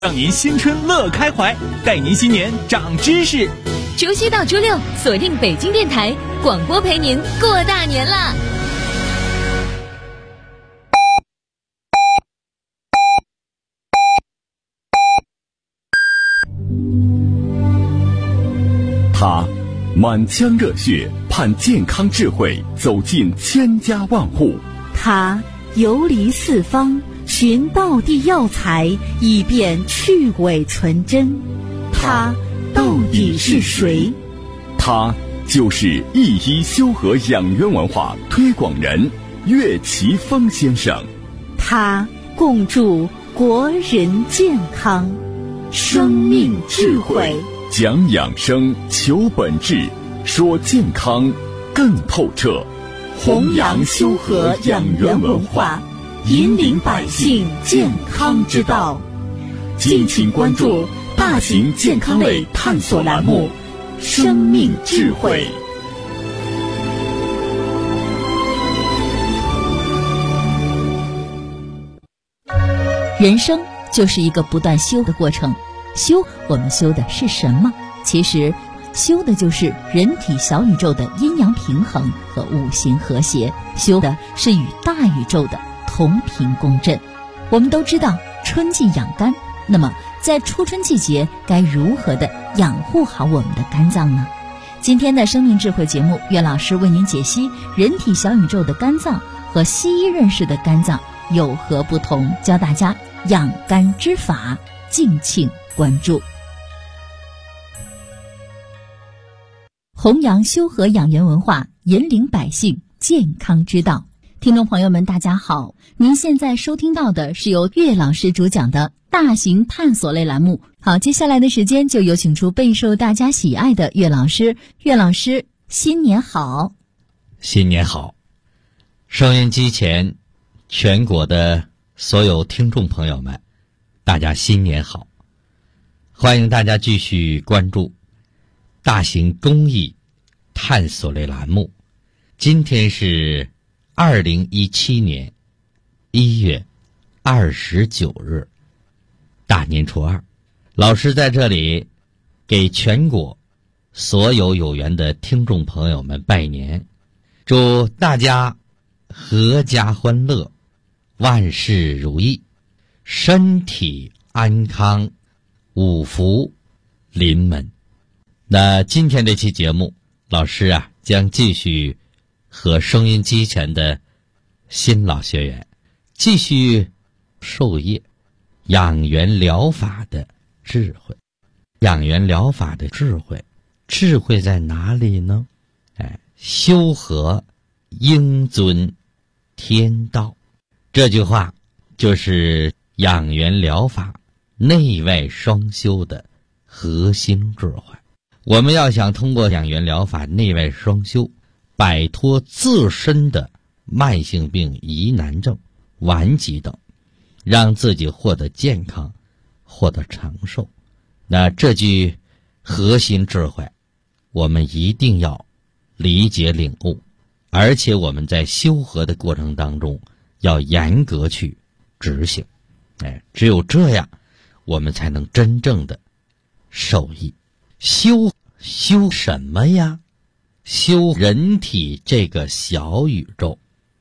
让您新春乐开怀，带您新年长知识。 除夕到初六，锁定北京电台广播，陪您过大年啦！ 他满腔热血，盼健康智慧走进千家万户。 他游离四方，寻道地药材，以便去伪存真。他到底是谁？ 他就是一一修和养元文化推广人岳奇峰先生。 他共筑国人健康，生命智慧， 讲养生，求本质，说健康更透彻， 弘扬修和养元文化，引领百姓健康之道。敬请关注大型健康类探索栏目《生命智慧》。 人生就是一个不断修的过程，修我们修的是什么？其实修的就是人体小宇宙的阴阳平衡和五行和谐，修的是与大宇宙的同频共振。我们都知道春季养肝，那么在初春季节该如何的养护好我们的肝脏呢？今天的生命智慧节目，岳老师为您解析人体小宇宙的肝脏和西医认识的肝脏有何不同，教大家养肝之法，敬请关注。弘扬修和养元文化，引领百姓健康之道。听众朋友们大家好，您现在收听到的是由岳老师主讲的大型探索类栏目。好，接下来的时间就有请出备受大家喜爱的岳老师。岳老师，新年好！ 新年好！收音机前全国的所有听众朋友们，大家新年好！欢迎大家继续关注大型公益探索类栏目。今天是2017年1月29日，大年初二。老师在这里给全国所有有缘的听众朋友们拜年，祝大家阖家欢乐，万事如意，身体安康，五福临门。那今天这期节目，老师将继续和收音机前的新老学员继续授业养元疗法的智慧。养元疗法的智慧，智慧在哪里呢？修和应遵天道，这句话就是养元疗法内外双修的核心智慧。我们要想通过养元疗法内外双修，摆脱自身的慢性病、疑难症、顽疾等，让自己获得健康，获得长寿。那这句核心智慧，我们一定要理解领悟，而且我们在修和的过程当中要严格去执行。只有这样，我们才能真正的受益。修什么呀？修人体这个小宇宙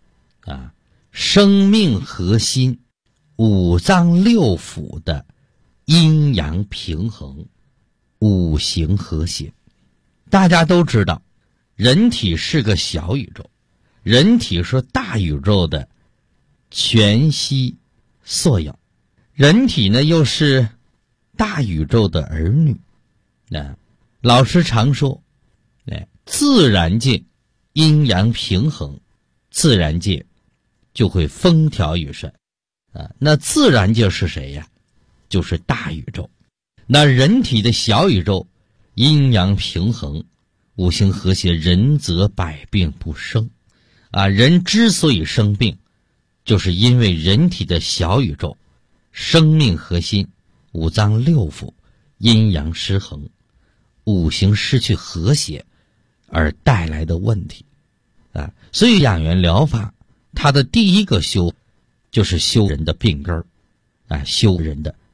生命核心五脏六腑的阴阳平衡，五行和谐。大家都知道人体是个小宇宙，人体是大宇宙的全息缩影，人体呢又是大宇宙的儿女。老师常说自然界阴阳平衡，自然界就会风调雨顺那自然界是谁呀？就是大宇宙。那人体的小宇宙阴阳平衡，五行和谐，人则百病不生人之所以生病，就是因为人体的小宇宙生命核心五脏六腑阴阳失衡，五行失去和谐而带来的问题所以养元疗法它的第一个修就是修人的病根修人的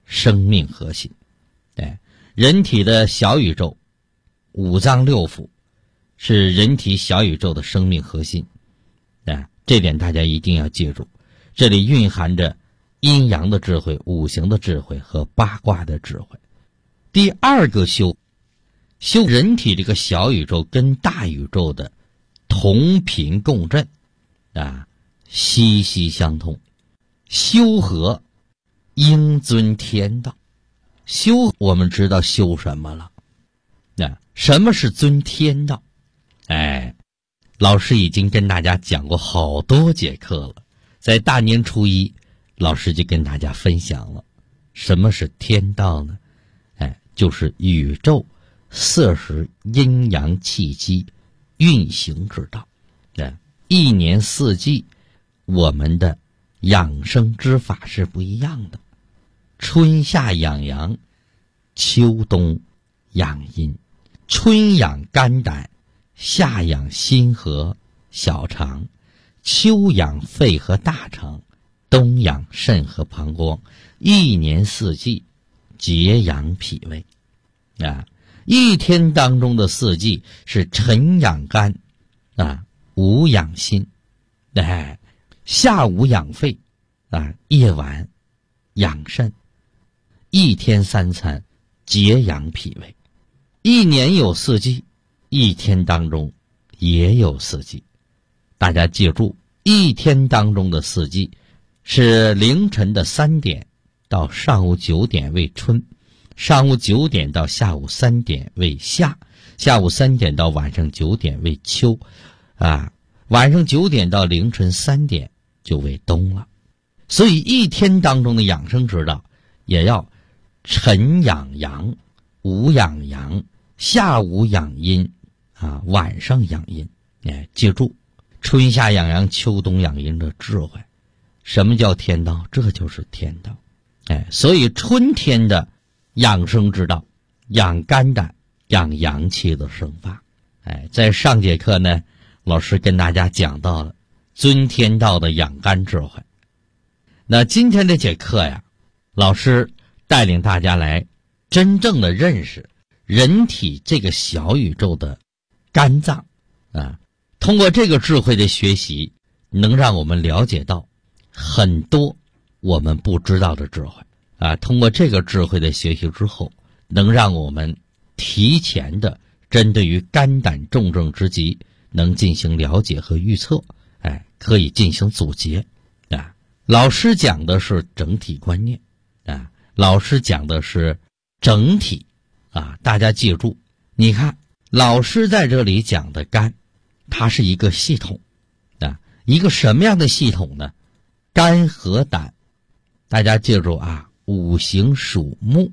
生命核心。人体的小宇宙，五脏六腑是人体小宇宙的生命核心。这点大家一定要记住，这里蕴含着阴阳的智慧、五行的智慧和八卦的智慧。第二个修人体这个小宇宙跟大宇宙的同频共振息息相通。修和应遵天道。修我们知道修什么了？什么是遵天道？老师已经跟大家讲过好多节课了，在大年初一，老师就跟大家分享了什么是天道呢？就是宇宙色时阴阳气机运行之道。一年四季我们的养生之法是不一样的，春夏养阳，秋冬养阴。春养肝胆，夏养心和小肠，秋养肺和大肠，冬养肾和膀胱。一年四季节养脾胃。一天当中的四季是晨养肝午养心，下午养肺夜晚养肾。一天三餐节养脾胃。一年有四季，一天当中也有四季。大家记住，一天当中的四季是凌晨的3点到上午9点为春，上午9点到下午3点为夏，下午3点到晚上9点为秋，晚上9点到凌晨3点就为冬了。所以一天当中的养生之道也要晨养阳，午养阳，下午养阴晚上养阴。记住春夏养阳，秋冬养阴的智慧。什么叫天道？这就是天道。所以春天的养生之道，养肝胆，养阳气的生发。在上节课呢，老师跟大家讲到了遵天道的养肝智慧。那今天这节课呀，老师带领大家来真正的认识人体这个小宇宙的肝脏通过这个智慧的学习，能让我们了解到很多我们不知道的智慧通过这个智慧的学习之后，能让我们提前的针对于肝胆重症之疾能进行了解和预测，可以进行阻截老师讲的是整体观念老师讲的是整体大家记住，你看老师在这里讲的肝，它是一个系统一个什么样的系统呢？肝和胆，大家记住五行属木，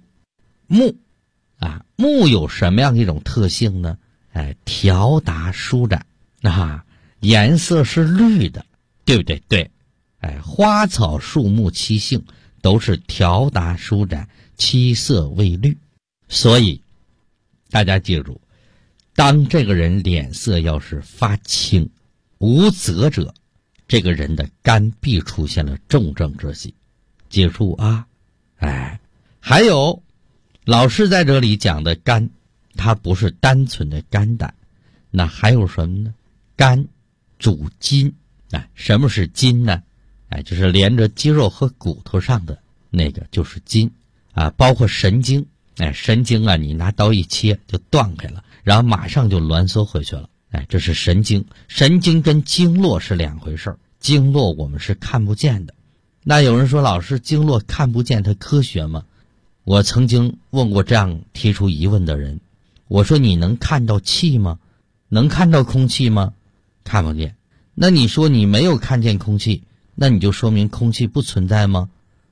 木有什么样的一种特性呢？条达舒展颜色是绿的，对不对？对。花草树木七性都是条达舒展，七色为绿。所以大家记住，当这个人脸色要是发青无泽者，这个人的肝必出现了重症之疾。记住还有老师在这里讲的肝，它不是单纯的肝胆，那还有什么呢？肝主筋什么是筋呢？就是连着肌肉和骨头上的那个就是筋包括神经神经你拿刀一切就断开了，然后马上就挛缩回去了这是神经。神经跟经络是两回事，经络我们是看不见的。那有人说，老师，经络看不见它科学吗？我曾经问过这样提出疑问的人，我说你能看到气吗？能看到空气吗？看不见。那你说你没有看见空气，那你就说明空气不存在吗？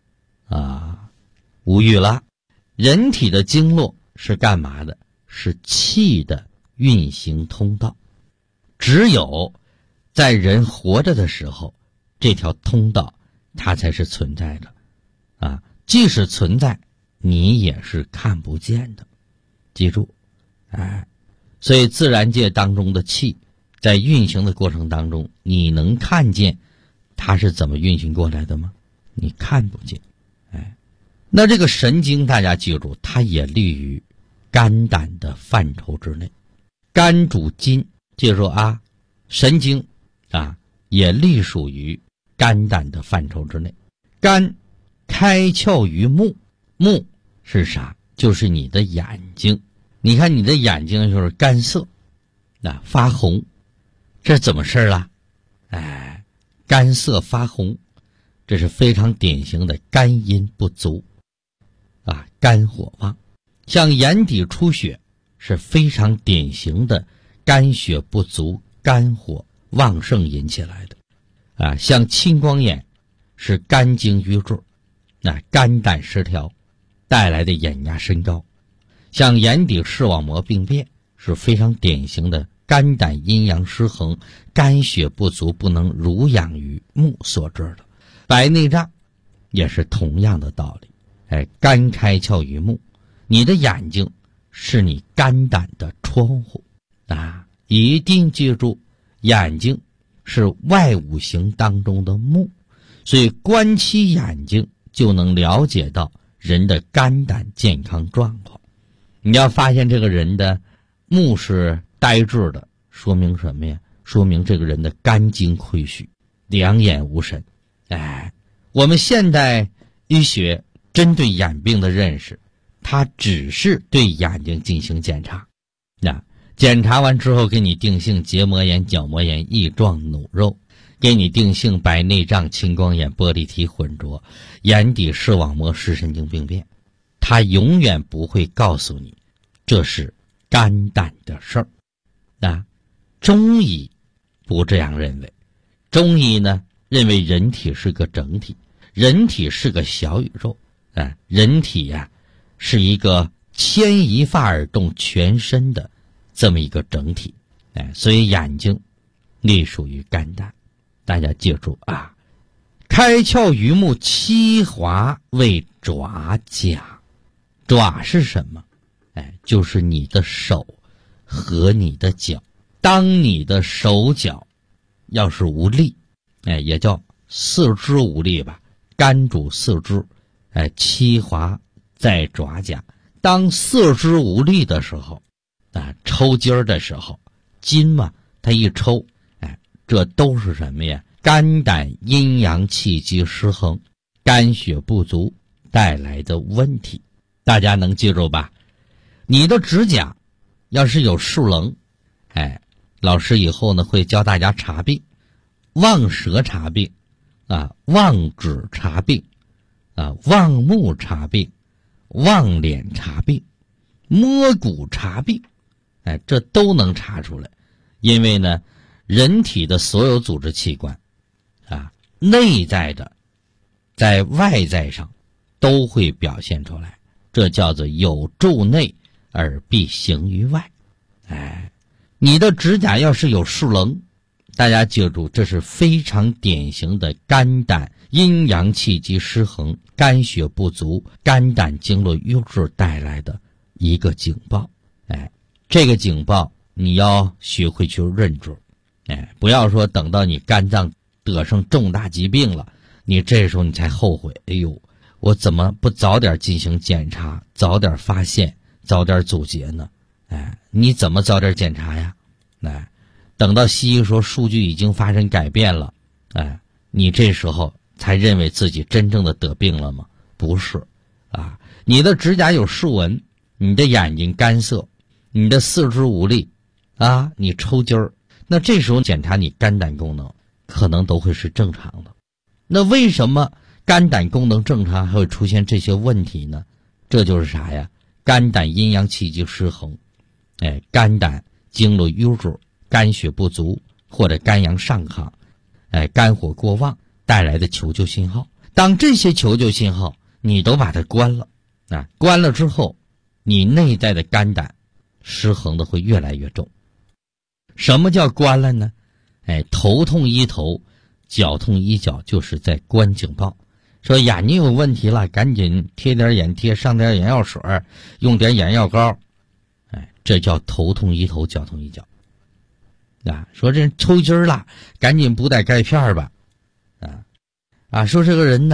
无语了。人体的经络是干嘛的？是气的运行通道。只有在人活着的时候，这条通道它才是存在的即使存在，你也是看不见的。记住所以自然界当中的气在运行的过程当中，你能看见它是怎么运行过来的吗？你看不见那这个神经大家记住，它也隶于肝胆的范畴之内。肝主筋，记住啊，神经啊也隶属于肝胆的范畴之内。肝开窍于目，目是啥？就是你的眼睛。你看你的眼睛就是干涩啊，发红，这怎么事啊？干涩发红，这是非常典型的肝阴不足啊，肝火旺。像眼底出血是非常典型的肝血不足、肝火旺盛引起来的啊。像青光眼是肝经瘀滞，肝胆失调带来的眼压升高。像眼底视网膜病变是非常典型的肝胆阴阳失衡、肝血不足不能濡养于目所致的。白内障也是同样的道理，肝开窍于目，你的眼睛是你肝胆的窗户啊！一定记住，眼睛是外五行当中的目，所以观其眼睛就能了解到人的肝胆健康状况。你要发现这个人的目是呆滞的，说明什么呀？说明这个人的肝经亏虚，两眼无神。我们现代医学针对眼病的认识，它只是对眼睛进行检查，检查完之后给你定性结膜炎、角膜炎、翼状弩肉，给你定性白内障、青光眼、玻璃体混浊、眼底视网膜视神经病变。他永远不会告诉你这是肝胆的事儿中医不这样认为，中医呢认为人体是个整体，人体是个小宇宙人体是一个牵一发而动全身的这么一个整体所以眼睛隶属于肝胆。大家记住啊，开窍于目，七华为爪甲。爪是什么？就是你的手和你的脚。当你的手脚要是无力，也叫四肢无力吧，肝主四肢，七华在爪甲。当四肢无力的时候抽筋儿的时候，筋嘛它一抽，这都是什么呀？肝胆阴阳气机失衡，肝血不足带来的问题。大家能记住吧？你的指甲要是有竖棱，老师以后呢会教大家查病，望舌查病望指查病望目查病，望脸查病，摸骨查病，这都能查出来。因为呢，人体的所有组织器官内在的在外在上都会表现出来，这叫做有助内而必行于外。你的指甲要是有竖棱，大家记住，这是非常典型的肝胆阴阳气机失衡、肝血不足、肝胆经络瘀滞带来的一个警报。这个警报你要学会去认知，不要说等到你肝脏得上重大疾病了，你这时候你才后悔，我怎么不早点进行检查，早点发现，早点阻截呢？你怎么早点检查呀？等到西医说数据已经发生改变了，你这时候才认为自己真正的得病了吗？不是你的指甲有竖纹，你的眼睛干涩，你的四肢无力你抽筋儿，那这时候检查你肝胆功能可能都会是正常的。那为什么肝胆功能正常还会出现这些问题呢？这就是啥呀？肝胆阴阳气机失衡，肝胆经络瘀滞，肝血不足或者肝阳上亢，肝火过旺带来的求救信号。当这些求救信号你都把它关了，关了之后，你内在的肝胆失衡的会越来越重。什么叫关了呢？头痛医头，脚痛医脚，就是在关警报。说眼睛有问题了，赶紧贴点眼贴，上点眼药水，用点眼药膏，这叫头痛医头，脚痛医脚。说这抽筋了，赶紧补点钙片吧。说这个人呢，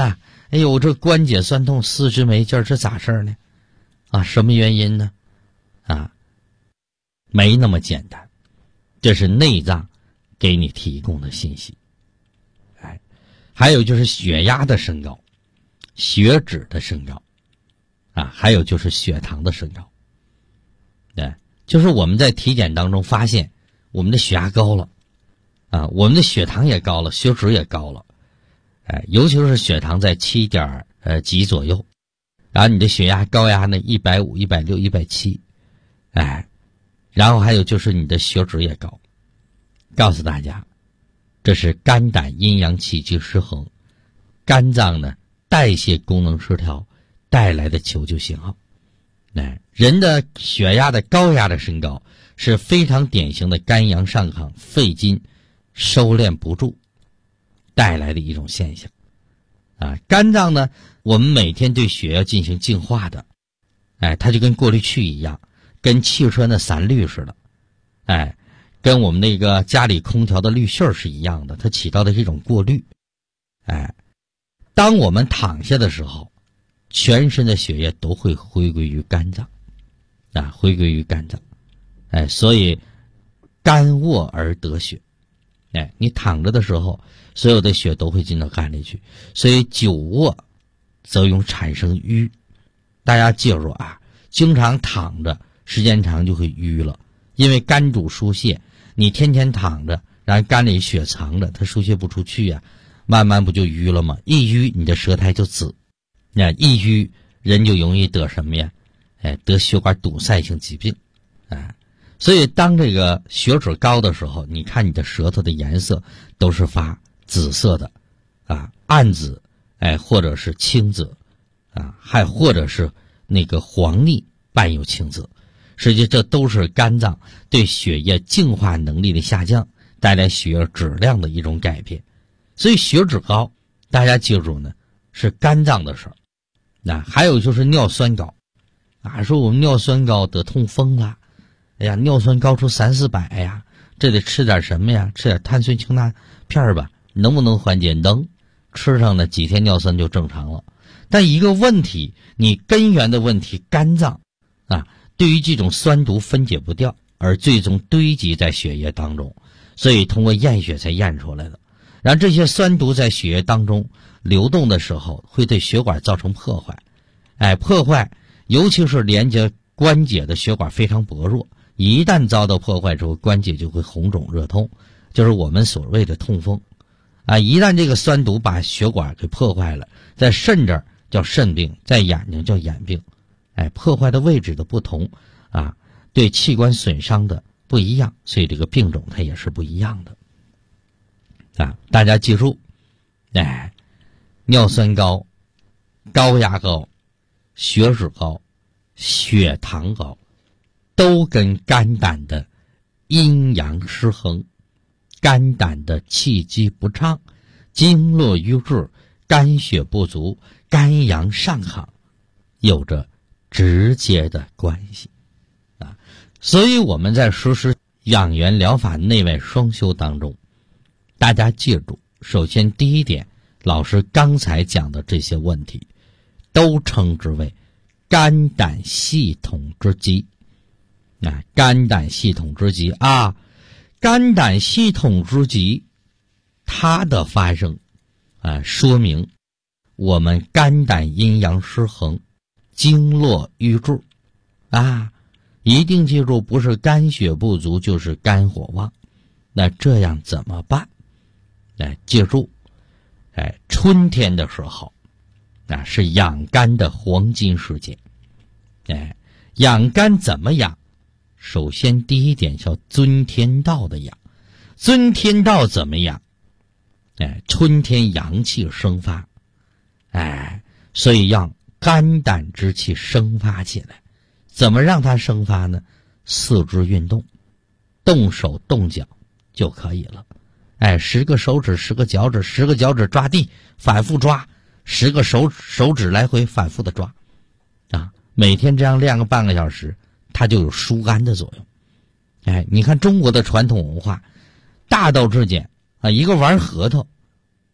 哎呦，这关节酸痛，四肢没劲儿，这咋事儿呢？啊，什么原因呢？啊，没那么简单，这是内脏给你提供的信息。哎，还有就是血压的升高，血脂的升高，啊，还有就是血糖的升高。对，就是我们在体检当中发现我们的血压高了，啊，我们的血糖也高了，血脂也高了，哎，尤其是血糖在7点几左右，然后你的血压高压呢150、160、170，哎，然后还有就是你的血脂也高。告诉大家，这是肝胆阴阳气机失衡，肝脏呢代谢功能失调带来的求救信号。哎，人的血压的高压的升高是非常典型的肝阳上亢、肺经收敛不住带来的一种现象。啊，肝脏呢，我们每天对血要进行净化的，哎，它就跟过滤器一样，跟汽车的散滤似的，哎，跟我们那个家里空调的滤芯是一样的，它起到的是一种过滤。哎，当我们躺下的时候，全身的血液都会回归于肝脏，啊，回归于肝脏。哎，所以肝卧而得血。哎，你躺着的时候，所有的血都会进到肝里去，所以久卧则容易产生瘀。大家记住啊，经常躺着时间长就会瘀了，因为肝主疏泄，你天天躺着，然后肝里血藏着，它疏泄不出去呀，慢慢不就瘀了吗？一瘀你的舌苔就紫，那一瘀人就容易得什么呀？哎，得血管堵塞性疾病，哎。所以当这个血脂高的时候，你看你的舌头的颜色都是发紫色的，啊，暗紫，哎，或者是青紫，啊，还或者是那个黄腻伴有青紫。实际这都是肝脏对血液净化能力的下降带来血液质量的一种改变。所以血脂高，大家记住呢，是肝脏的事儿。那还有就是尿酸高，啊，说我们尿酸高得痛风了。哎呀，尿酸高出300-400呀，这得吃点什么呀？吃点碳酸氢钠片吧，能不能缓解？能，吃上了几天尿酸就正常了。但一个问题，你根源的问题，肝脏啊，对于这种酸毒分解不掉，而最终堆积在血液当中，所以通过验血才验出来的。然后这些酸毒在血液当中流动的时候，会对血管造成破坏。哎，破坏，尤其是连接关节的血管非常薄弱。一旦遭到破坏之后，关节就会红肿热痛，就是我们所谓的痛风啊。一旦这个酸毒把血管给破坏了，在肾这儿叫肾病，在眼睛叫眼病。哎，破坏的位置的不同啊，对器官损伤的不一样，所以这个病种它也是不一样的啊。大家记住，哎，尿酸高、高压高、血脂高、血糖高，都跟肝胆的阴阳失衡、肝胆的气机不畅、经络瘀滞、肝血不足、肝阳上亢有着直接的关系啊。所以我们在实施养元疗法内外双修当中，大家记住，首先第一点，老师刚才讲的这些问题都称之为肝胆系统之疾。啊，肝胆系统之疾啊，肝胆系统之疾，它的发生啊，说明我们肝胆阴阳失衡、经络瘀滞啊，一定记住，不是肝血不足就是肝火旺。那这样怎么办？来，记住，哎，春天的时候，那是养肝的黄金时节。哎，养肝怎么养？首先第一点叫遵天道的养。遵天道怎么养？哎，春天阳气生发，哎，所以让肝胆之气生发起来。怎么让它生发呢？四肢运动，动手动脚就可以了。哎，10个手指10个脚趾，10个脚趾抓地，反复抓，10个手指来回反复的抓啊，每天这样练个半个小时，它就有疏肝的作用。哎，你看中国的传统文化，大道至简啊，一个玩核桃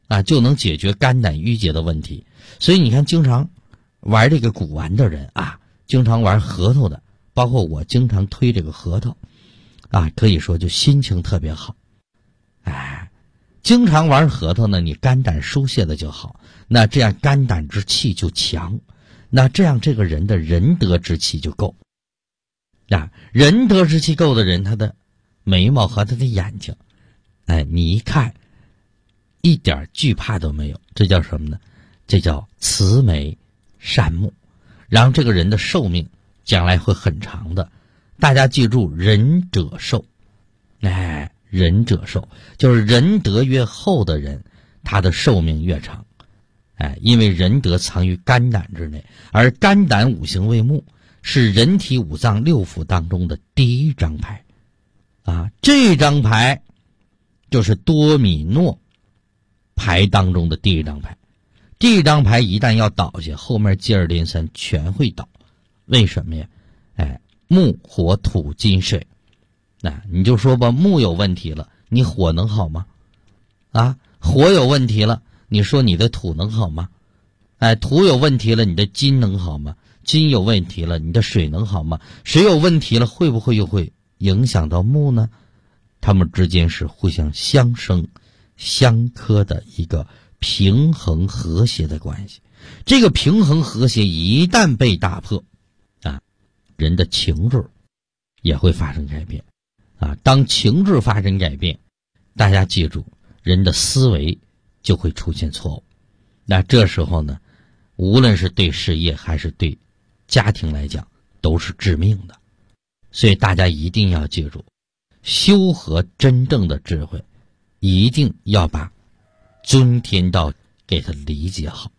就能解决肝胆郁结的问题。所以你看，经常玩这个古玩的人经常玩核桃的，包括我经常推这个核桃可以说就心情特别好。经常玩核桃呢，你肝胆疏泄的就好，那这样肝胆之气就强，那这样这个人的仁德之气就够。仁德之气够的人，他的眉毛和他的眼睛，你一看一点惧怕都没有，这叫什么呢？这叫慈眉善目，然后这个人的寿命将来会很长的。大家记住，仁者寿，仁者寿，就是仁德越厚的人，他的寿命越长。因为仁德藏于肝胆之内，而肝胆五行为木，是人体五脏六腑当中的第一张牌这张牌就是多米诺牌当中的第一张牌。这张牌一旦要倒下，后面接二连三全会倒。为什么呀？木火土金水，你就说吧，木有问题了，你火能好吗？火有问题了，你说你的土能好吗？土有问题了，你的金能好吗？金有问题了，你的水能好吗？水有问题了，会不会又会影响到木呢？它们之间是互相相生相克的一个平衡和谐的关系。这个平衡和谐一旦被打破人的情志也会发生改变当情志发生改变，大家记住，人的思维就会出现错误。那这时候呢，无论是对事业还是对家庭来讲，都是致命的。所以大家一定要记住，修和真正的智慧，一定要把尊天道给他理解好。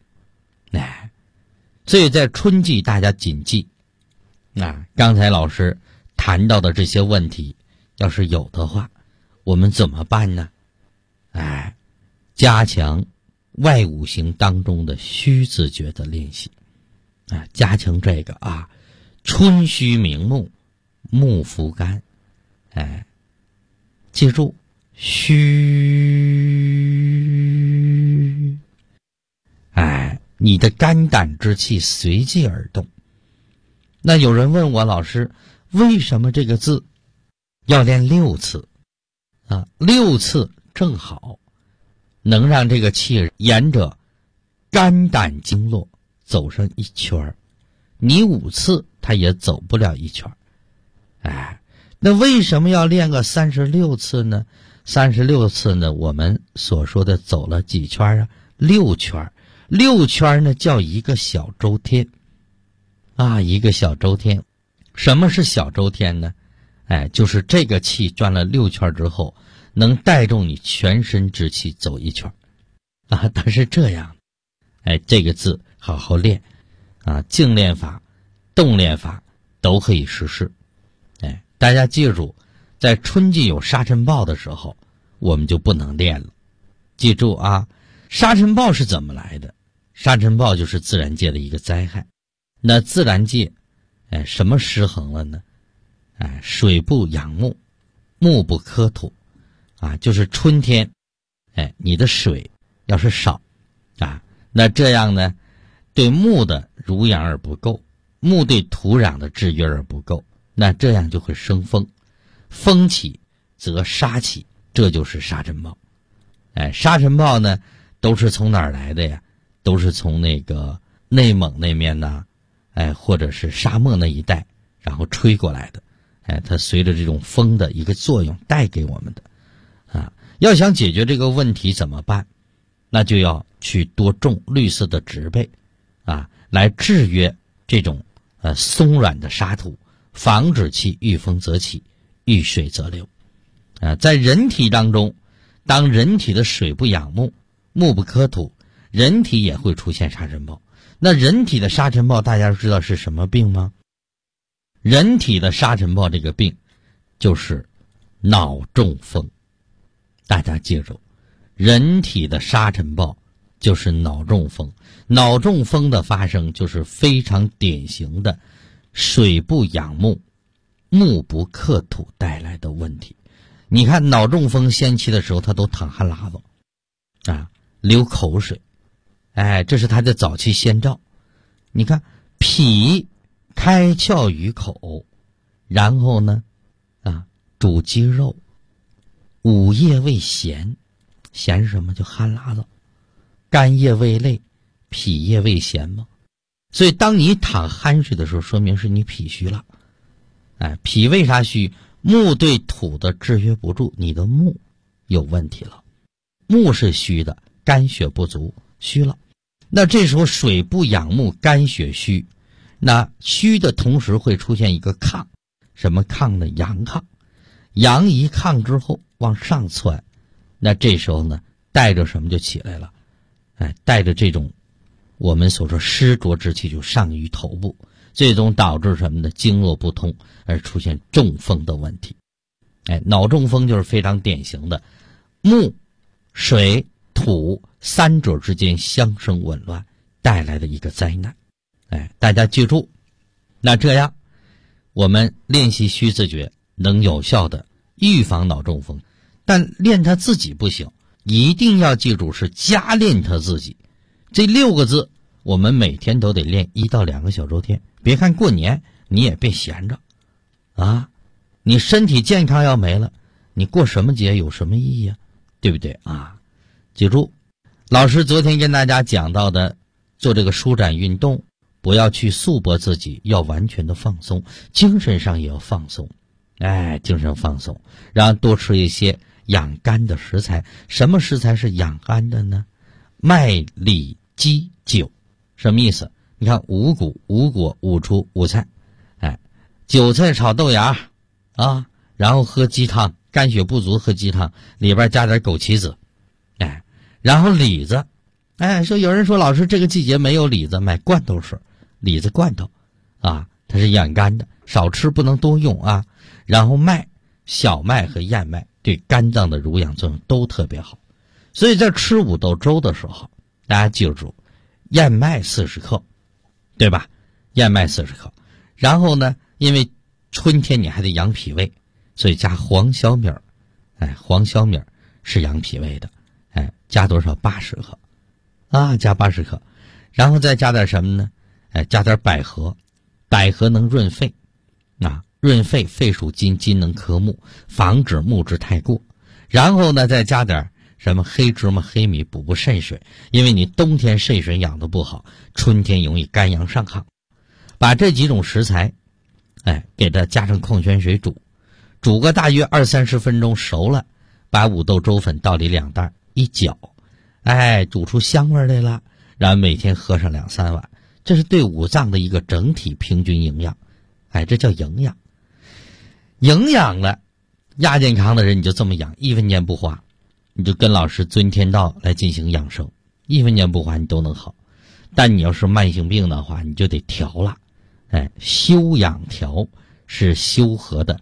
所以在春季大家谨记刚才老师谈到的这些问题，要是有的话，我们怎么办呢？加强外五行当中的虚字诀的练习加强这个春虚明目，木扶肝。记住虚，你的肝胆之气随即而动。那有人问我，老师，为什么这个字要练6次？6次正好能让这个气沿着肝胆经络走上一圈，你5次它也走不了一圈。那为什么要练个36次呢？36次呢，我们所说的走了几圈？6圈。6圈呢叫一个小周天一个小周天。什么是小周天呢？就是这个气转了6圈之后，能带动你全身之气走一圈它是这样。这个字好好练静练法、动练法都可以实施。大家记住，在春季有沙尘暴的时候，我们就不能练了。记住沙尘暴是怎么来的？沙尘暴就是自然界的一个灾害。那自然界什么失衡了呢？水不养木，木不克土就是春天你的水要是少那这样呢，对木的濡养而不够，木对土壤的制约而不够，那这样就会生风，风起则沙起，这就是沙尘暴。沙尘暴呢都是从哪儿来的呀？都是从那个内蒙那面或者是沙漠那一带，然后吹过来的。它随着这种风的一个作用带给我们的要想解决这个问题怎么办？那就要去多种绿色的植被来制约这种松软的沙土，防止其遇风则起，遇水则流。在人体当中，当人体的水不养木，木不克土，人体也会出现沙尘暴。那人体的沙尘暴大家知道是什么病吗？人体的沙尘暴这个病就是脑中风。大家记住，人体的沙尘暴就是脑中风。脑中风的发生就是非常典型的水不养木，木不克土带来的问题。你看脑中风先期的时候，他都淌汗喇子流口水，这是它的早期先兆。你看，脾开窍于口，然后呢主肌肉，五液为咸，咸是什么？就汗拉子。肝液为泪，脾液为咸嘛。所以当你淌汗水的时候，说明是你脾虚了。脾为啥虚？木对土的制约不住，你的木有问题了。木是虚的，肝血不足，虚了。那这时候水不养木，肝血虚，那虚的同时会出现一个亢，什么亢呢？阳亢。阳一亢之后往上窜，那这时候呢带着什么就起来了？带着这种我们所说湿浊之气就上于头部，最终导致什么呢？经络不通而出现中风的问题。脑中风就是非常典型的木、水、土三者之间相生紊乱带来的一个灾难。大家记住，那这样我们练习虚字诀能有效的预防脑中风，但练他自己不行，一定要记住是加练他自己。这6个字我们每天都得练1到2个小周天。别看过年你也别闲着你身体健康要没了，你过什么节有什么意义对不对记住，老师昨天跟大家讲到的，做这个舒展运动，不要去束缚自己，要完全的放松，精神上也要放松。精神放松，然后多吃一些养肝的食材。什么食材是养肝的呢？麦、里、鸡、韭。什么意思？你看五谷、五果、五蔬、五菜，韭菜炒豆芽然后喝鸡汤，肝血不足喝鸡汤，里边加点枸杞子，然后李子，有人说老师这个季节没有李子，买罐头吃，李子罐头它是养肝的，少吃不能多用然后麦，小麦和燕麦对肝脏的濡养作用都特别好。所以在吃五豆粥的时候，大家记住，燕麦40克，对吧？燕麦40克。然后呢，因为春天你还得养脾胃，所以加黄小米儿。黄小米儿是养脾胃的。加多少？80克。加80克。然后再加点什么呢？加点百合。百合能润肺。润肺，肺属金，金能克木，防止木质太过。然后呢，再加点什么黑芝麻、黑米，补肾水，因为你冬天肾水养得不好，春天容易肝阳上亢。把这几种食材给它加上矿泉水煮个大约20-30分钟熟了，把五豆粥粉倒里2袋，一搅，煮出香味来了，然后每天喝上2-3碗，这是对五脏的一个整体平均营养。这叫营养。营养了，亚健康的人你就这么养，1分钱不花，你就跟老师遵天道来进行养生，1分钱不花你都能好。但你要是慢性病的话，你就得调了。修养调是修和的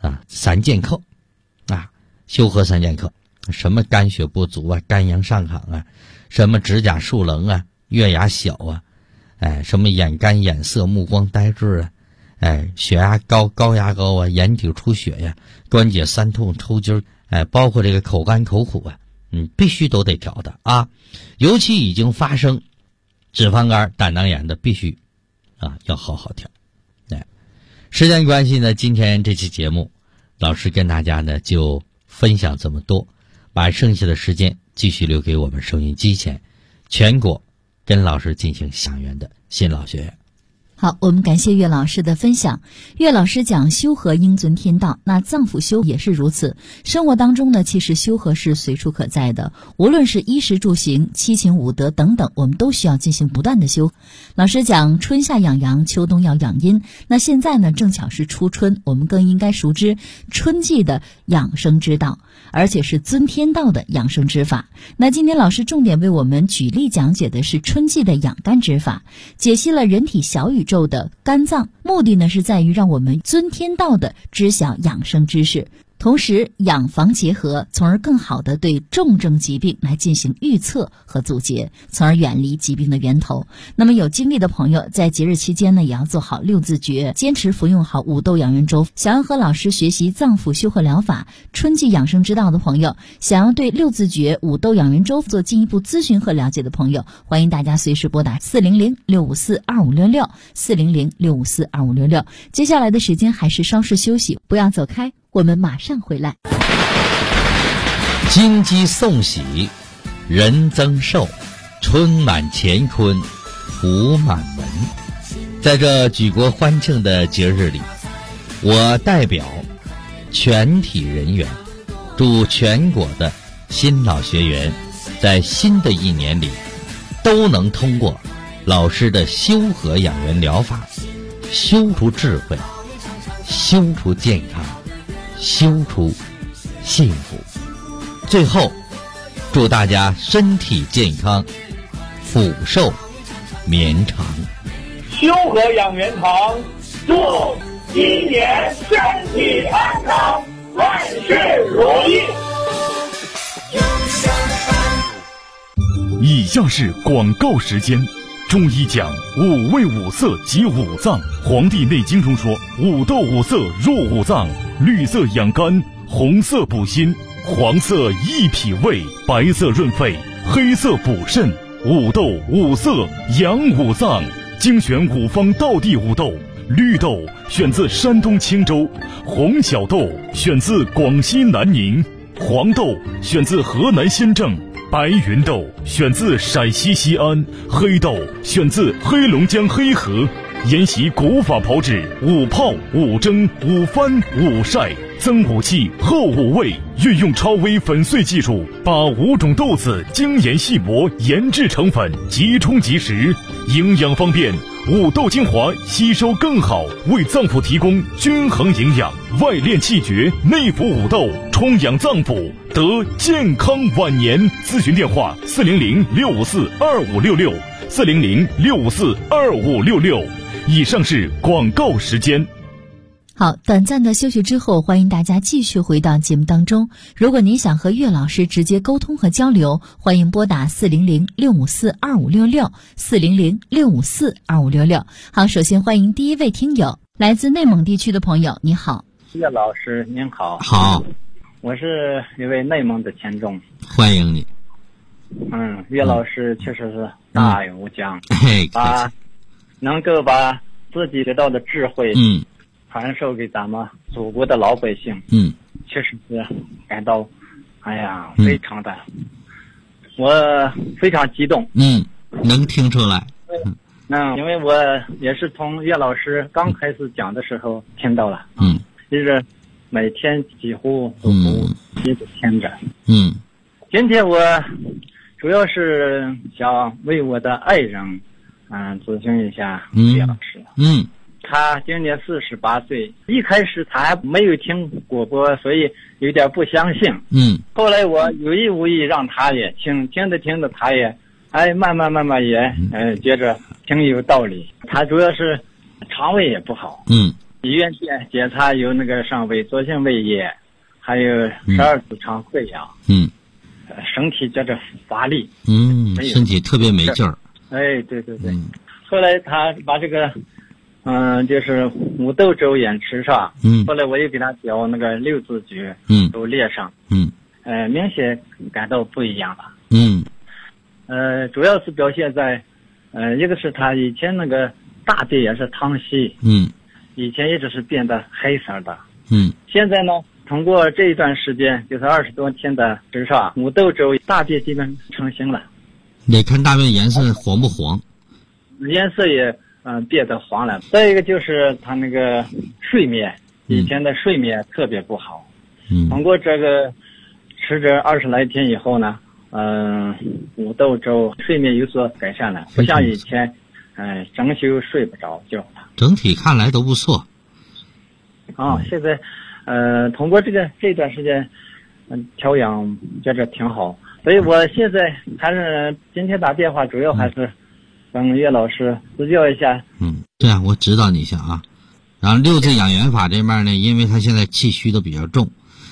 3剑客修和3剑客，什么肝血不足肝阳上亢什么指甲树棱月牙小什么眼干眼涩目光呆滞血压高高压高眼底出血关节酸痛抽筋包括这个口干口苦必须都得调的尤其已经发生脂肪肝胆囊炎的必须要好好调。时间关系呢，今天这期节目老师跟大家呢就分享这么多，把剩下的时间继续留给我们收音机前全国跟老师进行响应的新老学员。 好，我们感谢岳老师的分享。岳老师讲修和应遵天道，那脏腑修也是如此。生活当中呢，其实修和是随处可在的，无论是衣食住行、七情五德等等，我们都需要进行不断的修。老师讲春夏养阳，秋冬要养阴。那现在呢，正巧是初春，我们更应该熟知春季的养生之道，而且是遵天道的养生之法。那今天老师重点为我们举例讲解的是春季的养肝之法，解析了人体小宇宙的肝脏，目的呢是在于让我们遵天道的知晓养生知识， 同时养防结合，从而更好地对重症疾病来进行预测和阻截，从而远离疾病的源头。那么有精力的朋友在节日期间呢，也要做好6字诀，坚持服用好五豆养元粥。想要和老师学习脏腑修和疗法、春季养生之道的朋友，想要对6字诀、五豆养元粥做进一步咨询和了解的朋友，欢迎大家随时拨打400-654-2566 400-654-2566。接下来的时间还是稍事休息，不要走开，我们马上回来。 金鸡送喜，人增寿，春满乾坤，福满门。在这举国欢庆的节日里，我代表全体人员，祝全国的新老学员在新的一年里都能通过老师的修和养元疗法，修出智慧，修出健康，修出幸福。最后祝大家身体健康，福寿绵长。 修和养元堂祝今年身体安康，万事如意。 以下是广告时间。中医讲五味五色及五脏，《黄帝内经》中说五豆五色入五脏，绿色养肝，红色补心，黄色益脾胃，白色润肺，黑色补肾。五豆五色养五脏，精选五方道地五豆。绿豆选自山东青州，红小豆选自广西南宁，黄豆选自河南新郑，白云豆选自陕西西安，黑豆选自黑龙江黑河。沿袭古法炮制，五泡、五蒸、五翻、五晒，增五气，后五味，运用超微粉碎技术，把5种豆子精研细磨，研制成粉，即冲即食，营养方便。五豆精华吸收更好，为脏腑提供均衡营养，外练气绝，内服五豆，充养脏腑，得健康晚年。咨询电话400-654-2566 400-654-2566。以上是广告时间。 好，短暂的休息之后，欢迎大家继续回到节目当中。如果您想和岳老师直接沟通和交流，欢迎拨打400-654-2566 400-654-2566。好，首先欢迎第一位听友，来自内蒙地区的朋友，你好。 岳老师您好。 好， 我是一位内蒙的听众， 欢迎你。 岳老师确实是大有讲，能够把自己得到的智慧传授给咱们祖国的老百姓，确实是感到非常的，我非常激动。 能听出来。 因为我也是从岳老师刚开始讲的时候听到了，就是每天几乎都不一直听着。今天我主要是想为我的爱人咨询一下岳老师。他今年48岁，一开始他还没有听广播，所以有点不相信。后来我有意无意让他也听着他也慢慢也觉着挺有道理。他主要是肠胃也不好，医院检查有那个上胃左性胃炎，还有12指肠溃疡，身体觉着乏力， 身体特别没劲儿。 对。后来他把这个就是五豆粥也吃上，后来我又给他教那个6字诀，都列上，明显感到不一样了。主要是表现在一个是他以前那个大便也是溏稀，以前一直是变得黑色的，现在呢通过这一段时间，就是20多天的吃上五豆粥，大便基本成型了。 得看大便颜色黄不黄， 颜色也变得黄了。再一个就是他那个睡眠，以前的睡眠特别不好，通过这个吃着20来天以后呢，五豆粥睡眠有所改善了，不像以前整宿睡不着觉了。 整体看来都不错。 现在通过这段时间调养觉着挺好，所以我现在还是今天打电话主要还是跟岳老师指教一下。 对啊，我指导你一下啊。然后6字养元法这边呢，因为他现在气虚都比较重，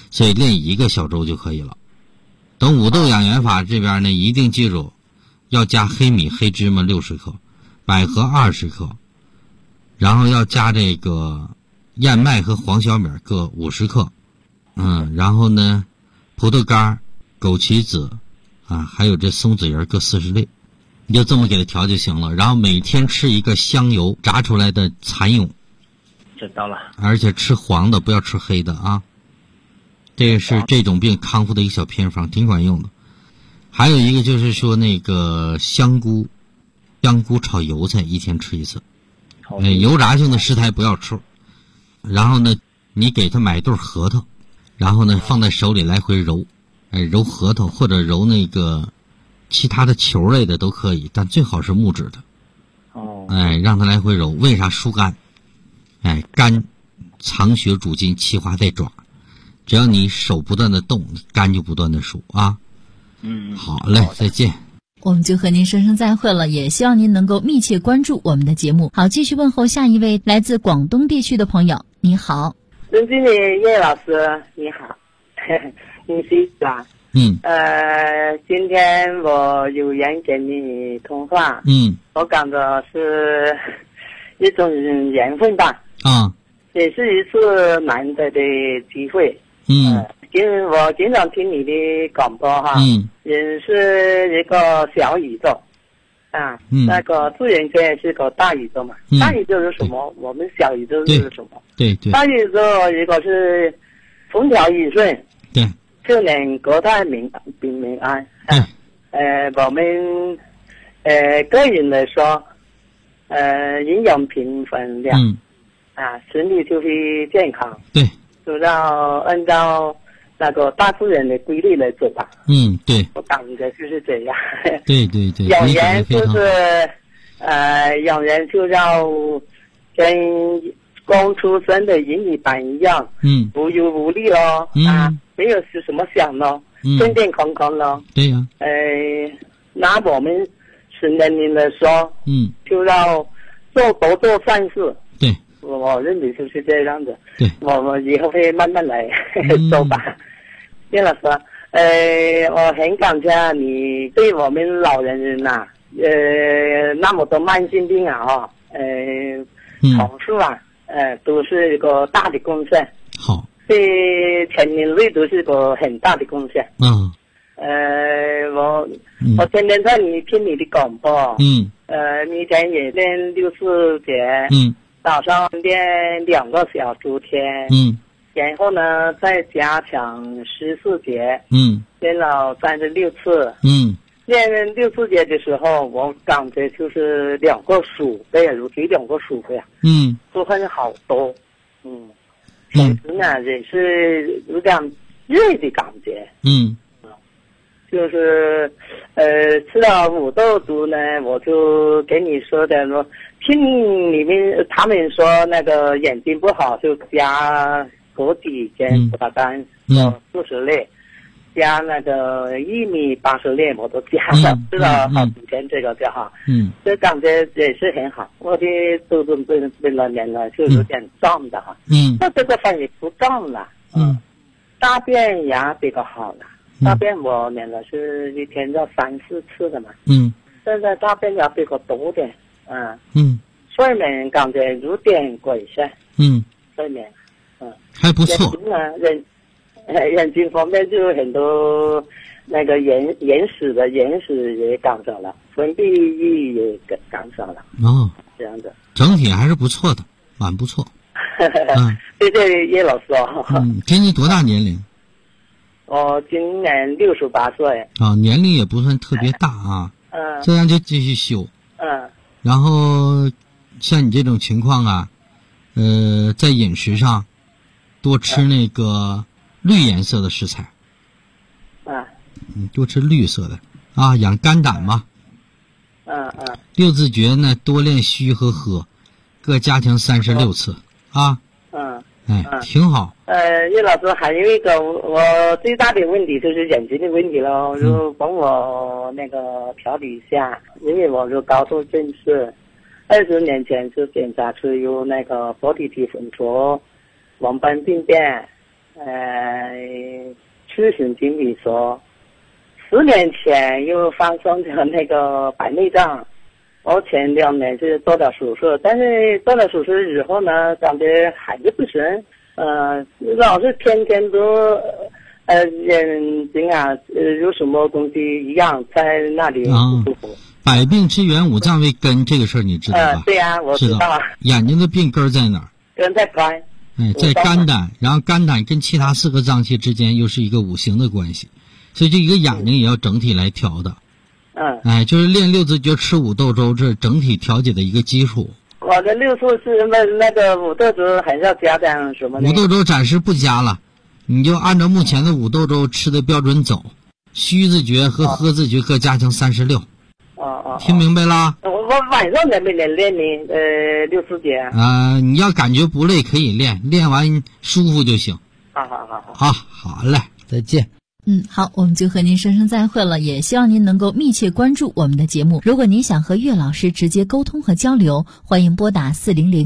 所以练1个小周就可以了。等五豆养元法这边呢，一定记住要加黑米、黑芝麻60克，百合20克，然后要加这个燕麦和黄小米各50克，然后呢，葡萄干、枸杞子还有这松子仁各40粒，你就这么给它调就行了。然后每天吃一个香油炸出来的蚕蛹， 知道了。 而且吃黄的，不要吃黑的啊。这个是这种病康复的一个小偏方，挺管用的。还有一个就是说那个香菇炒油菜1天吃1次，油炸性的食材不要吃。然后呢，你给他买对核桃，然后呢放在手里来回揉，揉核桃或者揉那个其他的球类的都可以，但最好是木质的。让他来回揉，为啥疏肝？肝藏血主筋，气化带爪。只要你手不断的动，肝就不断的疏啊。好嘞，再见。 我们就和您说声再会了，也希望您能够密切关注我们的节目。好，继续问候下一位来自广东地区的朋友。你好， 尊敬的叶老师，你好，你是吧？今天我有缘跟你通话，我感觉是一种缘分吧，也是一次难得的机会。我经常听你的广播哈，也是一个小宇宙那个自然界是个大宇宙嘛，大宇宙是什么？我们小宇宙是什么？ 对， 大宇宙如果是风调雨顺， 对， 就能国泰民安。我们个人来说，营养平衡量身体就会健康。 对， 就要按照那个大自然的规律来做吧。 对， 我感觉就是这样。 对， 养人就是养人就要跟刚出生的婴儿般一样，无忧无虑咯，没有是什么想咯，健健康康咯。 对呀。 拿我们成年人来说，就要多做善事。 对。 我认为就是这样子。 对， 我以后会慢慢来做吧。叶老师，我很感谢你对我们老人那么多慢性病手术都是一个大的贡献。 好， 对全人类都是个很大的贡献。我天天在听你的广播。每天也练64节。早上练2个小时天，然后呢再加强14节，练了36次，练64节的时候，我感觉就是2个数倍，如这2个数倍都很好多，同时呢也是有点热的感觉，就是吃了五豆粥呢，我就跟你说的说。听里面他们说那个眼睛不好，就加枸杞跟葡萄干40粒，加那个玉米80粒，我都加了，吃了好几天这个就好。这感觉也是很好。我的肚子被了年了，就有点胀的哈。那这个饭也不胀了。大便也比较好了。大便我年了是一天要3-4次的嘛。现在大便也比较多点。睡眠感觉有点改善。睡眠， 还不错。 眼睛方面就很多那个眼屎也减少了，分泌液也减少了。这样子。 整体还是不错的，蛮不错。 谢谢叶老师今年多大年龄？ 我今年68岁。 年龄也不算特别大啊。这样就继续修。然后像你这种情况在饮食上多吃那个绿颜色的食材。多吃绿色的养肝胆嘛。六字诀呢，多练虚和合，各加强36次挺好。叶老师还有一个我最大的问题就是眼睛的问题咯，就帮我那个调理一下，因为我就高度近视，20年前就检查出有那个薄体体粉浊、黄斑病变， 咨询经理说，10年前又发生的那个白内障，我前2年是做了手术，但是做了手术以后呢，感觉还是不行，老是天天都眼睛啊，有什么东西一样在那里不舒服。 百病之源，五脏为根，这个事儿你知道吧？ 对呀，我知道。 眼睛的病根在哪儿？ 根在肝。 在肝胆，然后肝胆跟其他4个脏器之间又是一个五行的关系，所以这一个眼睛也要整体来调的。就是练6字诀吃五豆粥，这是整体调节的一个基础。 我的6字是那个五豆粥还是要加点什么呢？ 五豆粥暂时不加了，你就按照目前的五豆粥吃的标准走，虚字诀和喝字诀各加成36。听明白了？ 我晚上能不能练呢？6字诀。 你要感觉不累可以练，练完舒服就行。好嘞，再见。 好，我们就和您说声再会了，也希望您能够密切关注我们的节目。如果您想和岳老师直接沟通和交流，欢迎拨打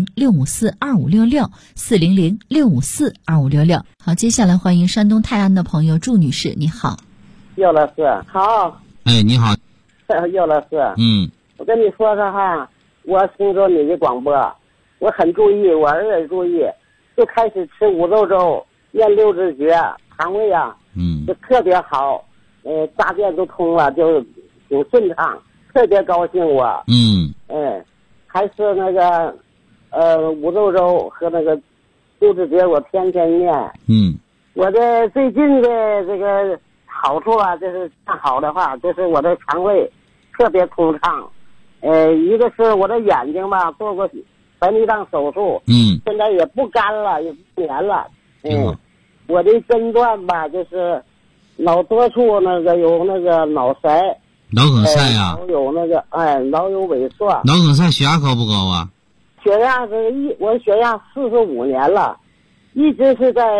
400-654-2566，400-654-2566。好，接下来欢迎山东泰安的朋友祝女士，你好。 岳老师好。 你好。 岳老师，我跟你说说哈，我听说你的广播，我很注意，我儿子也注意，就开始吃五豆粥，练6字诀，肠胃啊，就特别好，大便都通了，就挺顺畅，特别高兴我。还是那个五豆粥和那个6字诀，我天天念。我的最近的这个好处啊，就是看好的话，就是我的肠胃特别通畅。一个是我的眼睛吧，做过白内障手术，现在也不干了，也不黏了。我的诊断吧，就是脑多处那个有那个脑塞， 脑梗塞呀， 有那个脑有萎缩。 脑梗塞血压高不高啊？ 血压我血压45年了，一直是在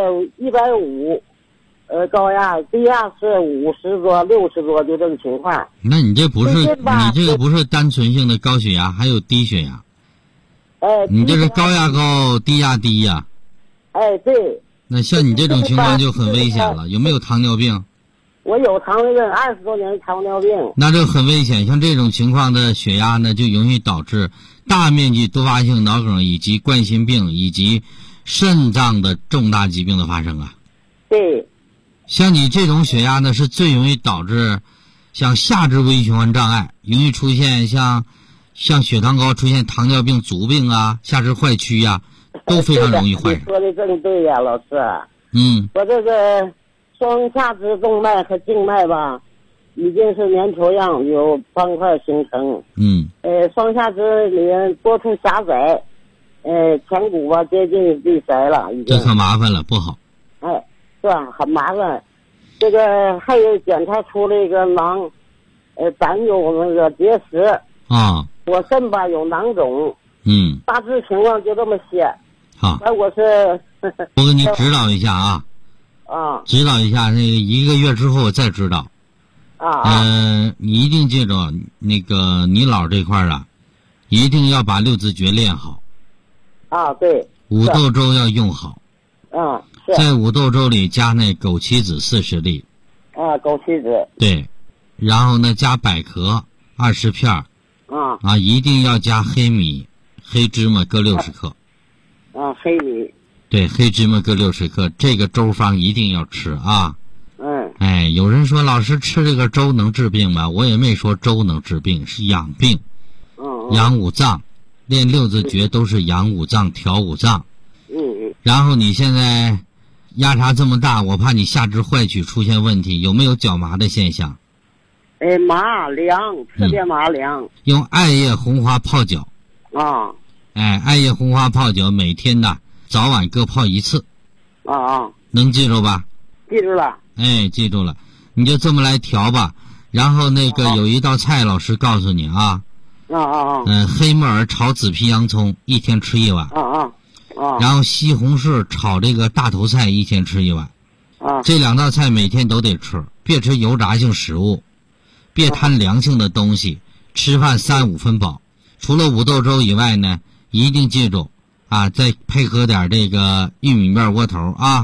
150。高压低压是50多60多，就这个情况。 那你这不是单纯性的高血压，还有低血压。你这是高压高低压低呀。 对。 那像你这种情况就很危险了。有没有糖尿病？ 我有糖尿病，20多年糖尿病。 那这很危险，像这种情况的血压呢，就容易导致大面积多发性脑梗以及冠心病以及肾脏的重大疾病的发生啊。 对。 像你这种血压呢，是最容易导致像下肢微循环障碍，容易出现像血糖高出现糖尿病、足病啊、下肢坏曲啊，都非常容易患上。 你说的正对呀，老师。我这个双下肢动脉和静脉吧，已经是粘球样有斑块形成。双下肢里面多处狭窄，前骨吧接近闭塞了，已经。 这可麻烦了，不好。 是吧？很麻烦。这个还有检查出了一个囊，胆有那个结石啊， 我肾吧有囊肿。大致情况就这么些。 好， 那我是我给你指导一下啊。指导一下，那个1个月之后我再指导。你一定记住，那个你姥这块啊，一定要把6字诀练好。 对。 五豆粥要用好。在五豆粥里加那枸杞子40粒。 枸杞子。 对，然后呢加百壳20片。一定要加黑米、黑芝麻各60克。 黑米。 对，黑芝麻各60克，这个粥方一定要吃啊。有人说老师吃这个粥能治病吗？我也没说粥能治病，是养病。养五脏，练6字诀都是养五脏、调五脏。然后你现在压差这么大，我怕你下肢坏曲出现问题，有没有脚麻的现象？ 麻凉，特别麻凉。 用艾叶红花泡脚。艾叶红花泡脚，每天的早晚各泡1次。能记住吧？ 记住了。 记住了，你就这么来调吧。然后那个有一道菜，老师告诉你啊。黑木耳炒紫皮洋葱，1天吃1碗。然后西红柿炒这个大头菜1天吃1碗。这2道菜每天都得吃，别吃油炸性食物，别贪凉性的东西，吃饭3、5分饱。除了五豆粥以外呢，一定记住再配合点这个玉米面窝头啊。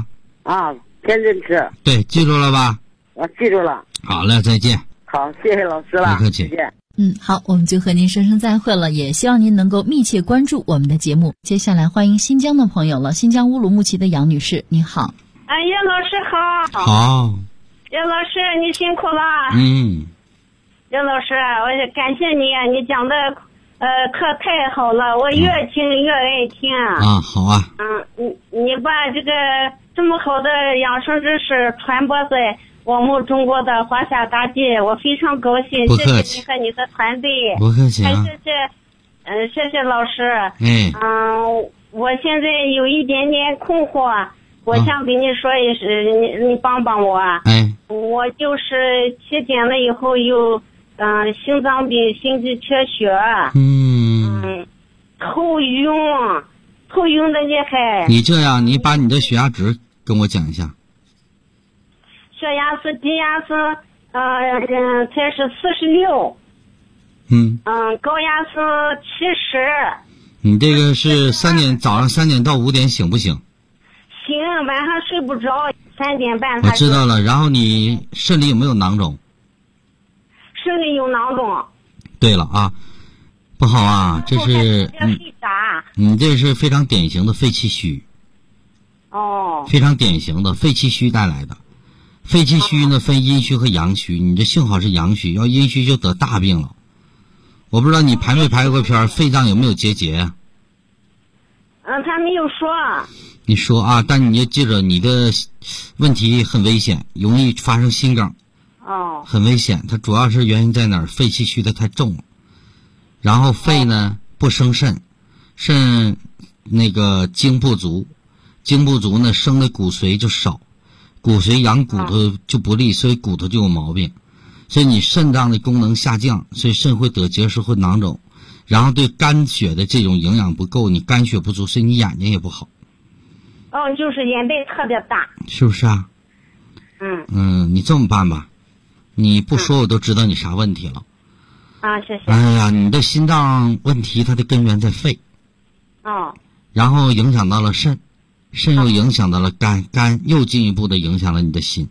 啊，天天吃。 对，记住了吧？ 我记住了。 好嘞，再见。 好，谢谢老师了。 不客气。 再见。 好，我们就和您说声再会了，也希望您能够密切关注我们的节目。接下来欢迎新疆的朋友了，新疆乌鲁木齐的杨女士，你好。 叶老师好。 好。 叶老师，你辛苦了。叶老师，我也感谢你，你讲的课太好了，我越听越爱听。 好啊。 你把这么好的养生知识传播在我们中国的华夏大地，我非常高兴。 不客气。 谢谢你和你的团队。 不客气啊。 谢谢老师。我现在有一点点困惑，我想跟你说一声，你帮帮我。我就是体检了以后有心脏病、心肌缺血。头晕的厉害。 你这样，你把你的血压值跟我讲一下。 血压是低压是才是46。高压是70。 你这个是早上3点到5点醒不醒？ 醒，晚上睡不着，3点半。 我知道了。然后你肾里有没有囊肿？ 肾里有囊肿。 对了啊，不好啊，这是你这是非常典型的肺气虚。非常典型的肺气虚带来的。肺气虚呢分阴虚和阳虚，你这幸好是阳虚，要阴虚就得大病了。我不知道你排没排过片，肺脏有没有结节啊？ 他没有说。 你说啊，但你要记着，你的问题很危险，容易发生心梗。很危险，它主要是原因在哪儿？肺气虚的太重了，然后肺呢不生肾，肾那个精不足，精不足呢生的骨髓就少，骨髓养骨头就不利，所以骨头就有毛病。所以你肾脏的功能下降，所以肾会得结石或囊肿，然后对肝血的这种营养不够，你肝血不足，所以你眼睛也不好。 就是眼袋特别大。 是不是啊？你这么办吧，你不说我都知道你啥问题了。 谢谢。 哎呀，你的心脏问题它的根源在肺。然后影响到了肾，肾又影响到了肝，肝又进一步的影响了你的心。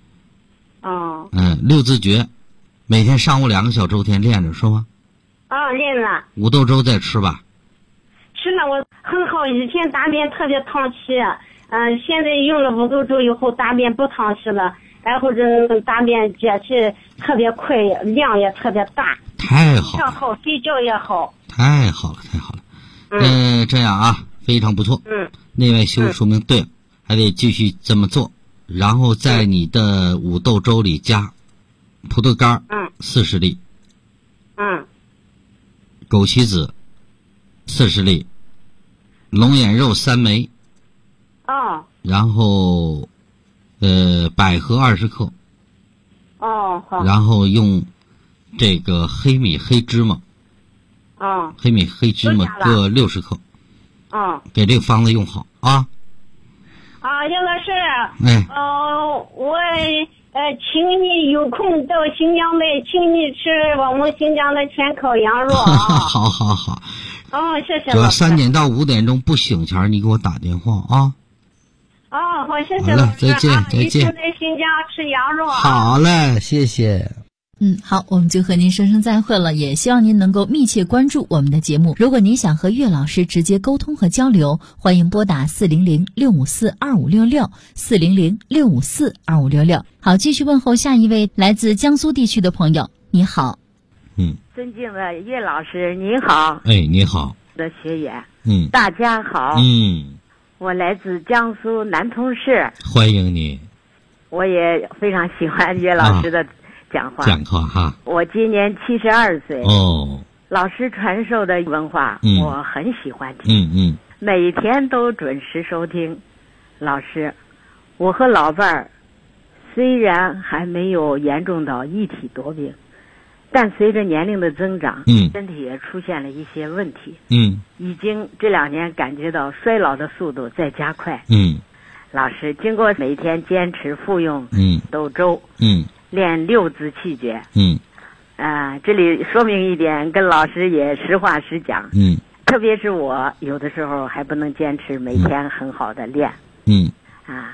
六字诀，每天上午2个小周天练着是吗？ 练了。 五豆粥再吃吧。 吃了，我很好，以前大便特别淌气，现在用了五豆粥以后大便不淌气了，然后这大便解气特别快，量也特别大。 太好了。 好，睡觉也好。 太好了，太好了。这样啊，非常不错。内外修说明对了，还得继续这么做。然后在你的五豆粥里加葡萄干40粒，枸杞子40粒，龙眼肉3枚，然后百合20克， 好， 然后用这个黑米黑芝麻，黑米黑芝麻各60克，给这个方子用好啊。 叶老师，我请你有空到新疆来，请你吃我们新疆的全烤羊肉啊。 好。 谢谢。 主要3点到5点钟不醒前，你给我打电话啊。 好，谢谢老师。 再见。 一定在新疆吃羊肉啊。 好嘞，谢谢。 好，我们就和您说声再会了，也希望您能够密切关注我们的节目。如果您想和岳老师直接沟通和交流，欢迎拨打400-654-2566，400-654-2566。好，继续问候下一位来自江苏地区的朋友，你好。 尊敬的岳老师您好。 你好。 的学员，大家好。我来自江苏南通市。 欢迎你。 我也非常喜欢岳老师的讲话哈。 我今年72岁。老师传授的文化，我很喜欢听。每天都准时收听。老师，我和老伴儿虽然还没有严重到一体多病，但随着年龄的增长，身体也出现了一些问题。已经这2年感觉到衰老的速度在加快。老师，经过每天坚持服用豆粥，练6字气诀。这里说明一点，跟老师也实话实讲。特别是我有的时候还不能坚持每天很好的练。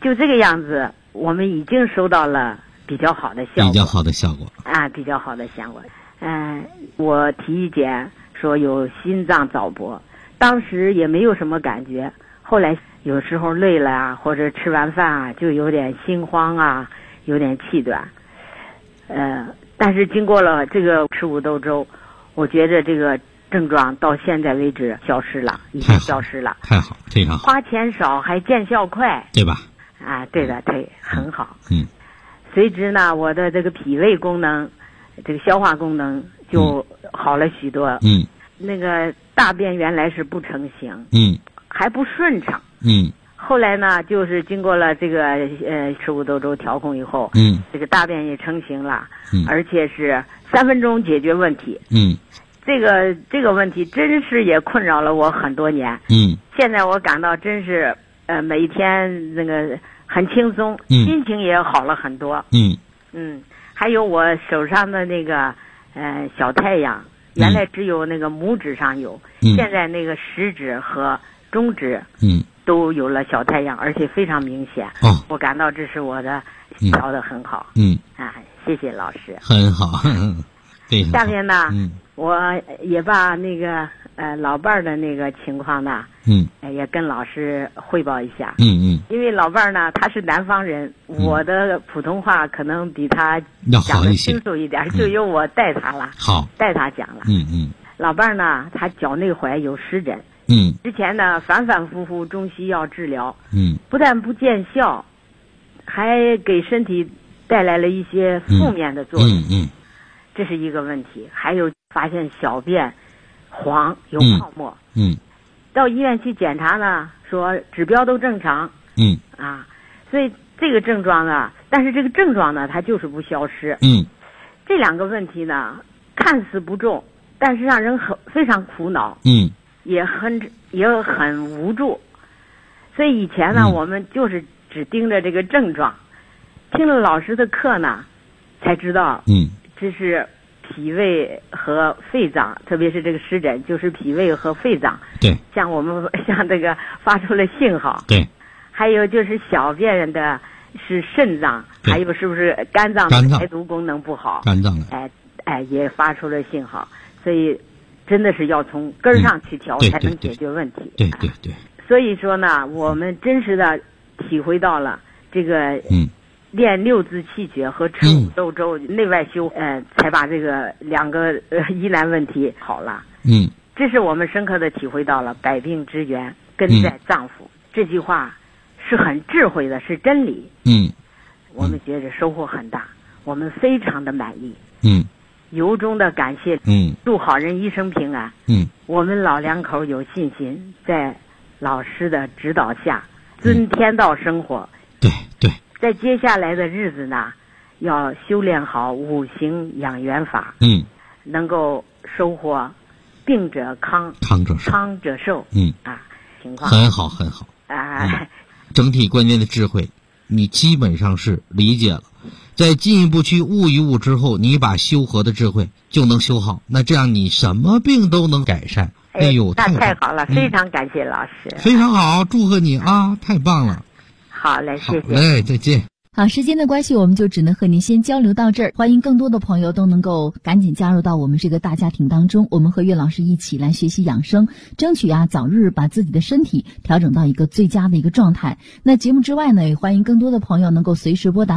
就这个样子，我们已经收到了比较好的效果。 比较好的效果啊，比较好的效果。我体检说有心脏早搏，当时也没有什么感觉。后来有时候累了啊，或者吃完饭啊，就有点心慌啊，有点气短。但是经过了这个吃五豆粥，我觉着这个症状到现在为止消失了，已经消失了。 太好，非常好。 花钱少还见效快， 对吧？ 啊，对的，对，很好。随之呢，我的这个脾胃功能，这个消化功能就好了许多。那个大便原来是不成形，还不顺畅。后来呢，就是经过了这个吃五豆粥调控以后，这个大便也成型了，而且是3分钟解决问题。这个问题真是也困扰了我很多年。现在我感到真是每一天那个很轻松，心情也好了很多。还有我手上的那个小太阳，原来只有那个拇指上有，现在那个食指和中指都有了小太阳，而且非常明显。我感到这是我的调得很好。谢谢老师。 很好。对。 下面呢，我也把那个老伴儿的那个情况呢，也跟老师汇报一下。因为老伴儿呢，他是南方人，我的普通话可能比他讲的清楚一点，就由我带他了。 好。 带他讲了。老伴儿呢，他脚内踝有湿疹。之前呢，反反复复中西药治疗。不但不见效，还给身体带来了一些负面的作用。这是一个问题。还有发现小便黄有泡沫。到医院去检查呢，说指标都正常。所以这个症状呢，但是这个症状呢，它就是不消失。这两个问题呢，看似不重，但是让人非常苦恼。也很无助。所以以前呢，我们就是只盯着这个症状，听了老师的课呢，才知道。这是脾胃和肺脏，特别是这个湿疹，就是脾胃和肺脏。 对。 像这个发出了信号。 对。 还有就是小便的是肾脏，还有是不是肝脏的排毒功能不好？ 肝脏也发出了信号，所以真的是要从根儿上去调，才能解决问题。 对。 所以说呢，我们真实的体会到了这个练6字气血和吃五豆粥内外修，才把这个2个疑难问题好了。这是我们深刻的体会到了百病之源根在脏腑。这句话是很智慧的，是真理。我们觉着收获很大，我们非常的满意。由衷的感谢。祝好人一生平安。我们老两口有信心，在老师的指导下遵天道生活。 对。 在接下来的日子呢，要修炼好五行养元法。能够收获病者康，康者寿。情况很好。整体观念的智慧，你基本上是理解了。在进一步去悟一悟之后，你把修和的智慧就能修好，那这样你什么病都能改善。 那太好了，非常感谢老师。 非常好，祝贺你啊，太棒了。 好嘞，谢谢。 嘞，再见。 好，时间的关系，我们就只能和您先交流到这儿。欢迎更多的朋友都能够赶紧加入到我们这个大家庭当中，我们和岳老师一起来学习养生，争取早日把自己的身体调整到一个最佳的一个状态。那节目之外呢，也欢迎更多的朋友能够随时拨打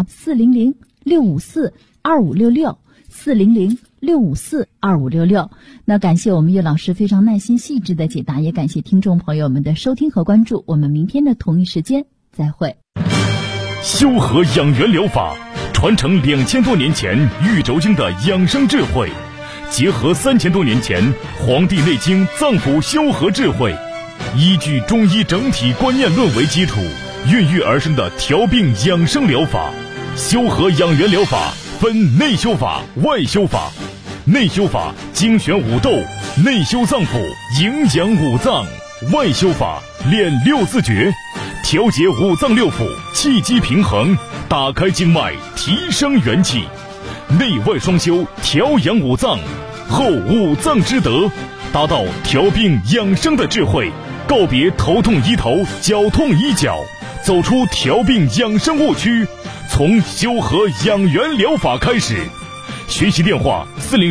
400-654-2566，400-654-2566。那感谢我们岳老师非常耐心细致的解答，也感谢听众朋友们的收听和关注。我们明天的同一时间再会。 修和养元疗法传承2000多年前玉轴经的养生智慧，结合3000多年前《黄帝内经》脏腑修和智慧，依据中医整体观念论为基础，孕育而生的调病养生疗法。修和养元疗法分内修法、外修法。内修法精选五豆，内修脏腑，营养五脏；外修法练6字诀，调节五脏六腑，气机平衡，打开经脉，提升元气。内外双修，调养五脏，后五脏之德，达到调病养生的智慧。告别头痛医头，脚痛医脚， 走出调病养生误区，从修和养元疗法开始。学习电话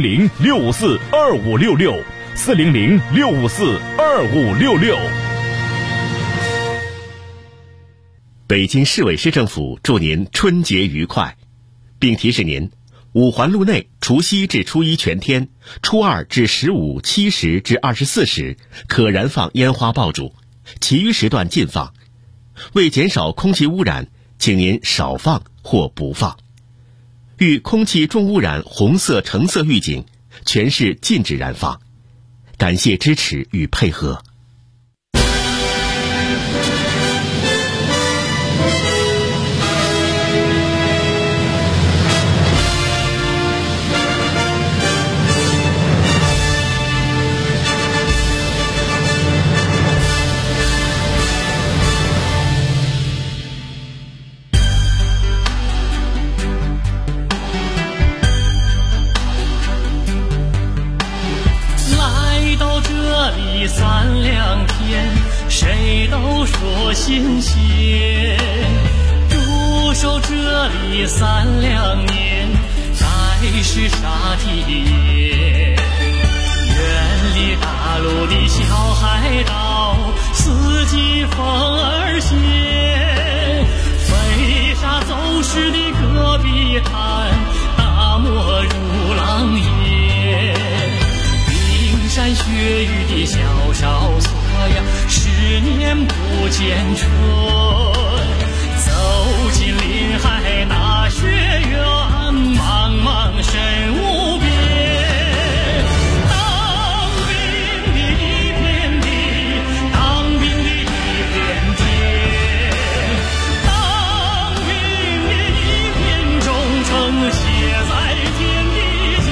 400-654-2566，400-654-2566。 北京市委市政府祝您春节愉快，并提示您，五环路内除夕至初一全天，初二至15、7时至24时可燃放烟花爆竹，其余时段禁放。为减少空气污染，请您少放或不放。遇空气重污染红色、橙色预警，全市禁止燃放。感谢支持与配合。 三两天，谁都说新鲜。驻守这里3两年，再是啥体验？远离大陆的小海岛，四季风儿歇。飞沙走石的戈壁滩，大漠如狼烟。山雪雨的小哨所呀，10年不见春。走进林海大学园，茫茫深无边。当兵的一片地，当兵的一片天，当兵的一片忠诚写在天地间。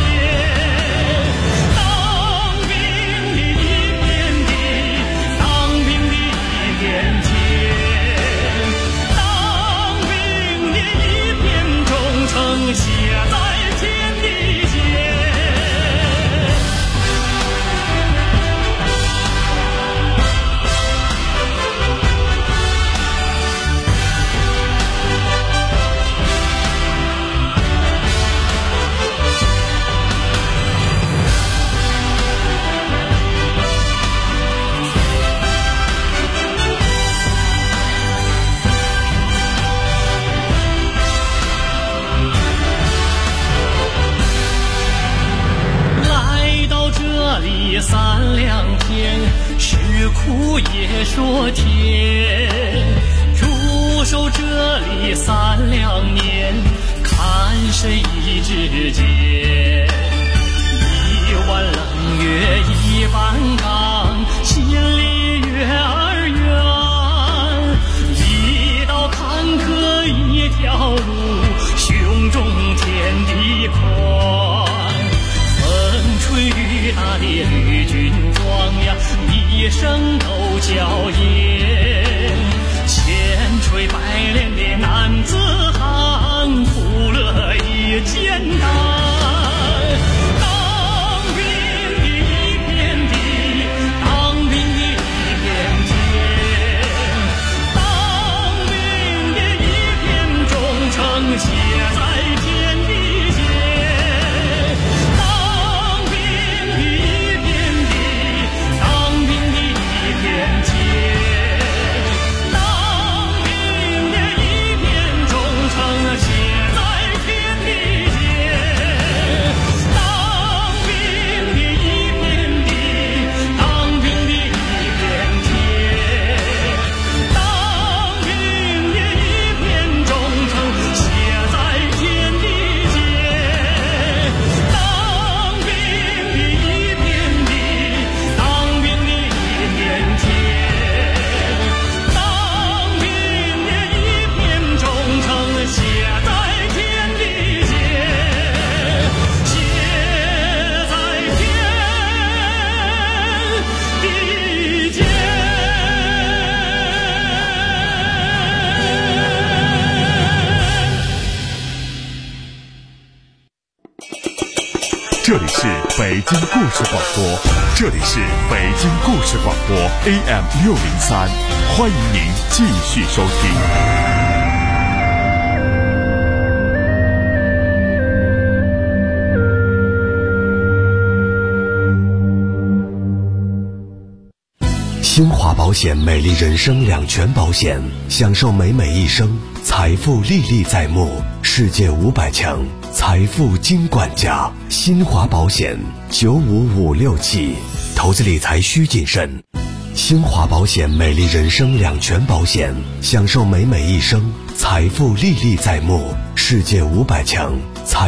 写在天地间。3两天，是苦也说甜。驻守这里3两年，看谁一支箭。一碗冷月一半缸，心里月儿圆。一道坎坷一条路，胸中天地宽。吹雨打的绿军装呀，一声都叫艳。千锤百炼的男子汉，苦乐也简单。当兵的一片地，当兵的一片天，当兵的一片忠诚写在天地间。当兵的一片地，当兵的一片天。 这里是北京故事广播，这里是北京故事广播 AM603，欢迎您继续收听。 新华保险美丽人生两全保险，享受美美一生，财富历历在目，世界500强，财富金管家。新华保险95567，投资理财需谨慎。新华保险美丽人生两全保险，享受美美一生，财富历历在目，世界500强，财